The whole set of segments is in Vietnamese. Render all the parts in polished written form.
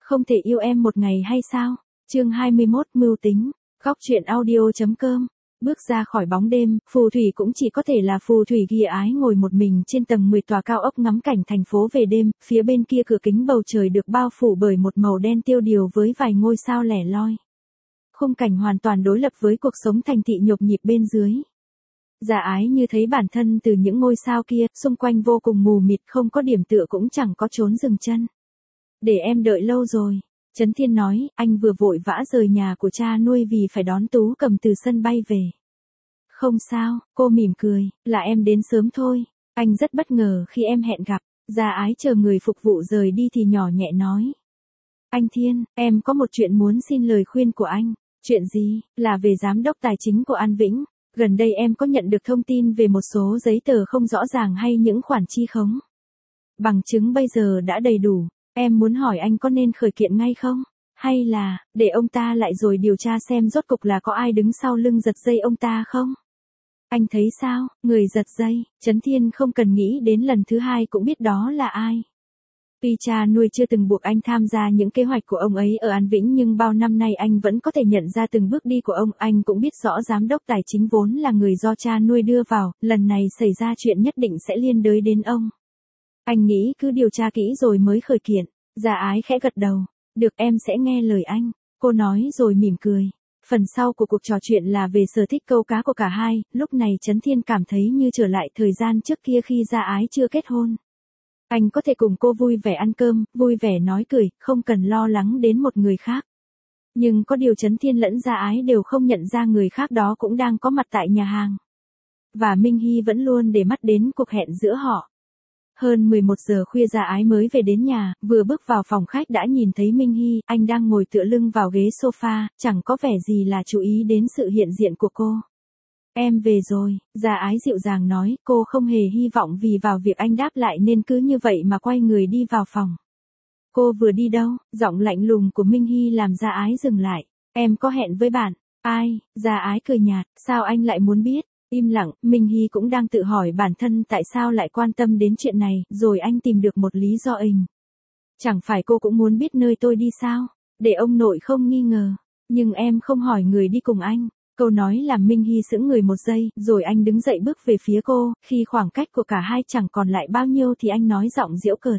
Không thể yêu em một ngày hay sao? Chương 21 mưu tính. Góc truyện audio.com. Bước ra khỏi bóng đêm, phù thủy cũng chỉ có thể là phù thủy ghi ái ngồi một mình trên tầng 10 tòa cao ốc ngắm cảnh thành phố về đêm, phía bên kia cửa kính bầu trời được bao phủ bởi một màu đen tiêu điều với vài ngôi sao lẻ loi. Khung cảnh hoàn toàn đối lập với cuộc sống thành thị nhộp nhịp bên dưới. Dạ ái như thấy bản thân từ những ngôi sao kia, xung quanh vô cùng mù mịt, không có điểm tựa cũng chẳng có chốn dừng chân. Để em đợi lâu rồi. Trấn Thiên nói, anh vừa vội vã rời nhà của cha nuôi vì phải đón Tú Cầm từ sân bay về. Không sao, cô mỉm cười, là em đến sớm thôi. Anh rất bất ngờ khi em hẹn gặp. Dạ ái chờ người phục vụ rời đi thì nhỏ nhẹ nói. Anh Thiên, em có một chuyện muốn xin lời khuyên của anh. Chuyện gì? Là về giám đốc tài chính của An Vĩnh. Gần đây em có nhận được thông tin về một số giấy tờ không rõ ràng hay những khoản chi khống. Bằng chứng bây giờ đã đầy đủ. Em muốn hỏi anh có nên khởi kiện ngay không? Hay là, để ông ta lại rồi điều tra xem rốt cục là có ai đứng sau lưng giật dây ông ta không? Anh thấy sao, người giật dây? Trấn Thiên không cần nghĩ đến lần thứ hai cũng biết đó là ai. Tuy cha nuôi chưa từng buộc anh tham gia những kế hoạch của ông ấy ở An Vĩnh nhưng bao năm nay anh vẫn có thể nhận ra từng bước đi của ông. Anh cũng biết rõ giám đốc tài chính vốn là người do cha nuôi đưa vào, lần này xảy ra chuyện nhất định sẽ liên đới đến ông. Anh nghĩ cứ điều tra kỹ rồi mới khởi kiện. Dạ ái khẽ gật đầu. Được, em sẽ nghe lời anh. Cô nói rồi mỉm cười. Phần sau của cuộc trò chuyện là về sở thích câu cá của cả hai. Lúc này Trấn Thiên cảm thấy như trở lại thời gian trước kia khi Dạ ái chưa kết hôn. Anh có thể cùng cô vui vẻ ăn cơm, vui vẻ nói cười, không cần lo lắng đến một người khác. Nhưng có điều Trấn Thiên lẫn Dạ ái đều không nhận ra người khác đó cũng đang có mặt tại nhà hàng. Và Minh Hy vẫn luôn để mắt đến cuộc hẹn giữa họ. Hơn 11 giờ khuya Dạ ái mới về đến nhà, vừa bước vào phòng khách đã nhìn thấy Minh Hy, anh đang ngồi tựa lưng vào ghế sofa, chẳng có vẻ gì là chú ý đến sự hiện diện của cô. Em về rồi, Dạ ái dịu dàng nói, cô không hề hy vọng vì vào việc anh đáp lại nên cứ như vậy mà quay người đi vào phòng. Cô vừa đi đâu? Giọng lạnh lùng của Minh Hy làm Dạ ái dừng lại. Em có hẹn với bạn. Ai? Dạ ái cười nhạt, sao anh lại muốn biết? Im lặng, Minh Hy cũng đang tự hỏi bản thân tại sao lại quan tâm đến chuyện này, rồi anh tìm được một lý do ình. Chẳng phải cô cũng muốn biết nơi tôi đi sao? Để ông nội không nghi ngờ. Nhưng em không hỏi người đi cùng anh. Câu nói làm Minh Hy sững người một giây, rồi anh đứng dậy bước về phía cô, khi khoảng cách của cả hai chẳng còn lại bao nhiêu thì anh nói giọng giễu cợt.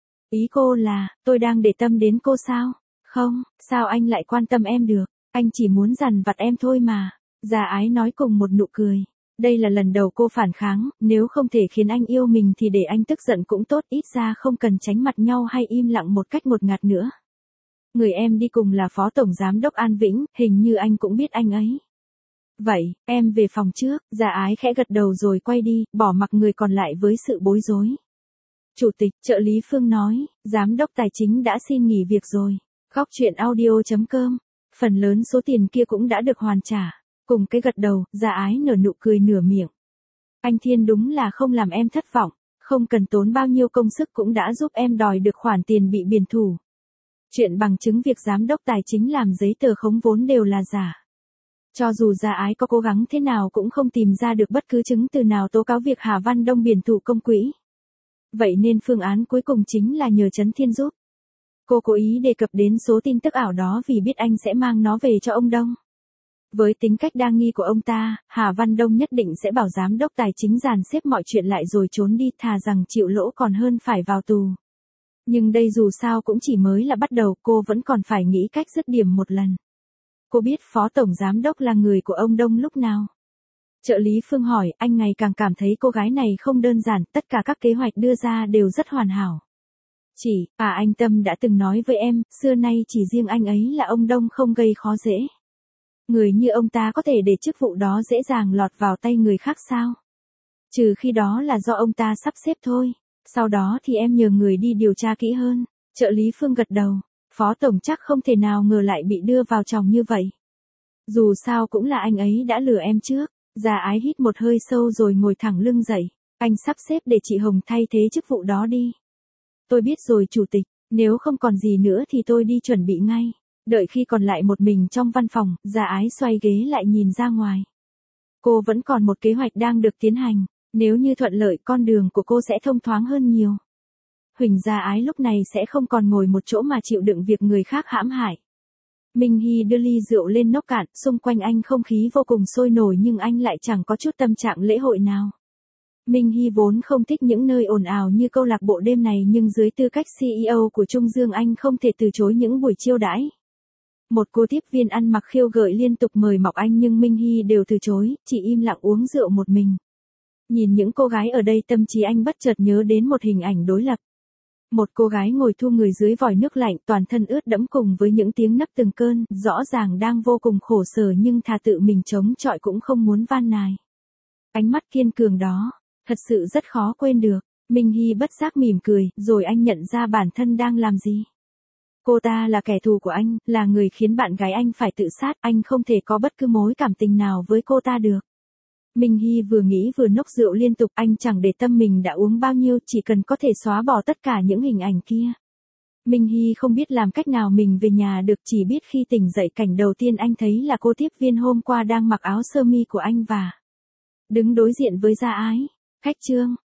Ý cô là, tôi đang để tâm đến cô sao? Không, sao anh lại quan tâm em được? Anh chỉ muốn dằn vặt em thôi mà. Dạ ái nói cùng một nụ cười. Đây là lần đầu cô phản kháng, nếu không thể khiến anh yêu mình thì để anh tức giận cũng tốt, ít ra không cần tránh mặt nhau hay im lặng một cách ngột ngạt nữa. Người em đi cùng là Phó Tổng Giám đốc An Vĩnh, hình như anh cũng biết anh ấy. Vậy, em về phòng trước. Dạ ái khẽ gật đầu rồi quay đi, bỏ mặc người còn lại với sự bối rối. Chủ tịch, trợ lý Phương nói, Giám đốc tài chính đã xin nghỉ việc rồi. Góc truyện audio.com. Phần lớn số tiền kia cũng đã được hoàn trả. Cùng cái gật đầu, Dạ ái nở nụ cười nửa miệng. Anh Thiên đúng là không làm em thất vọng, không cần tốn bao nhiêu công sức cũng đã giúp em đòi được khoản tiền bị biển thủ. Chuyện bằng chứng việc giám đốc tài chính làm giấy tờ khống vốn đều là giả. Cho dù Dạ ái có cố gắng thế nào cũng không tìm ra được bất cứ chứng từ nào tố cáo việc Hà Văn Đông biển thủ công quỹ. Vậy nên phương án cuối cùng chính là nhờ Trấn Thiên giúp. Cô cố ý đề cập đến số tin tức ảo đó vì biết anh sẽ mang nó về cho ông Đông. Với tính cách đa nghi của ông ta, Hà Văn Đông nhất định sẽ bảo giám đốc tài chính dàn xếp mọi chuyện lại rồi trốn đi, thà rằng chịu lỗ còn hơn phải vào tù. Nhưng đây dù sao cũng chỉ mới là bắt đầu, cô vẫn còn phải nghĩ cách dứt điểm một lần. Cô biết Phó Tổng Giám đốc là người của ông Đông lúc nào? Trợ lý Phương hỏi, anh ngày càng cảm thấy cô gái này không đơn giản, tất cả các kế hoạch đưa ra đều rất hoàn hảo. Anh Tâm đã từng nói với em, xưa nay chỉ riêng anh ấy là ông Đông không gây khó dễ. Người như ông ta có thể để chức vụ đó dễ dàng lọt vào tay người khác sao? Trừ khi đó là do ông ta sắp xếp thôi. Sau đó thì em nhờ người đi điều tra kỹ hơn. Trợ lý Phương gật đầu. Phó Tổng chắc không thể nào ngờ lại bị đưa vào chòng như vậy. Dù sao cũng là anh ấy đã lừa em trước. Dạ ái hít một hơi sâu rồi ngồi thẳng lưng dậy. Anh sắp xếp để chị Hồng thay thế chức vụ đó đi. Tôi biết rồi chủ tịch, nếu không còn gì nữa thì tôi đi chuẩn bị ngay. Đợi khi còn lại một mình trong văn phòng, Dạ ái xoay ghế lại nhìn ra ngoài. Cô vẫn còn một kế hoạch đang được tiến hành. Nếu như thuận lợi con đường của cô sẽ thông thoáng hơn nhiều. Huỳnh Gia Ái lúc này sẽ không còn ngồi một chỗ mà chịu đựng việc người khác hãm hại. Minh Hy đưa ly rượu lên nốc cạn, xung quanh anh không khí vô cùng sôi nổi nhưng anh lại chẳng có chút tâm trạng lễ hội nào. Minh Hy vốn không thích những nơi ồn ào như câu lạc bộ đêm này nhưng dưới tư cách CEO của Trung Dương anh không thể từ chối những buổi chiêu đãi. Một cô tiếp viên ăn mặc khiêu gợi liên tục mời mọc anh nhưng Minh Hy đều từ chối, chỉ im lặng uống rượu một mình. Nhìn những cô gái ở đây tâm trí anh bất chợt nhớ đến một hình ảnh đối lập. Một cô gái ngồi thu người dưới vòi nước lạnh toàn thân ướt đẫm cùng với những tiếng nấc từng cơn, rõ ràng đang vô cùng khổ sở nhưng thà tự mình chống chọi cũng không muốn van nài. Ánh mắt kiên cường đó, thật sự rất khó quên được. Minh Hy bất giác mỉm cười, rồi anh nhận ra bản thân đang làm gì. Cô ta là kẻ thù của anh, là người khiến bạn gái anh phải tự sát, anh không thể có bất cứ mối cảm tình nào với cô ta được. Minh Hy vừa nghĩ vừa nốc rượu liên tục, anh chẳng để tâm mình đã uống bao nhiêu, chỉ cần có thể xóa bỏ tất cả những hình ảnh kia. Minh Hy không biết làm cách nào mình về nhà được, chỉ biết khi tỉnh dậy cảnh đầu tiên anh thấy là cô tiếp viên hôm qua đang mặc áo sơ mi của anh và đứng đối diện với Gia Ái. Khách Trương,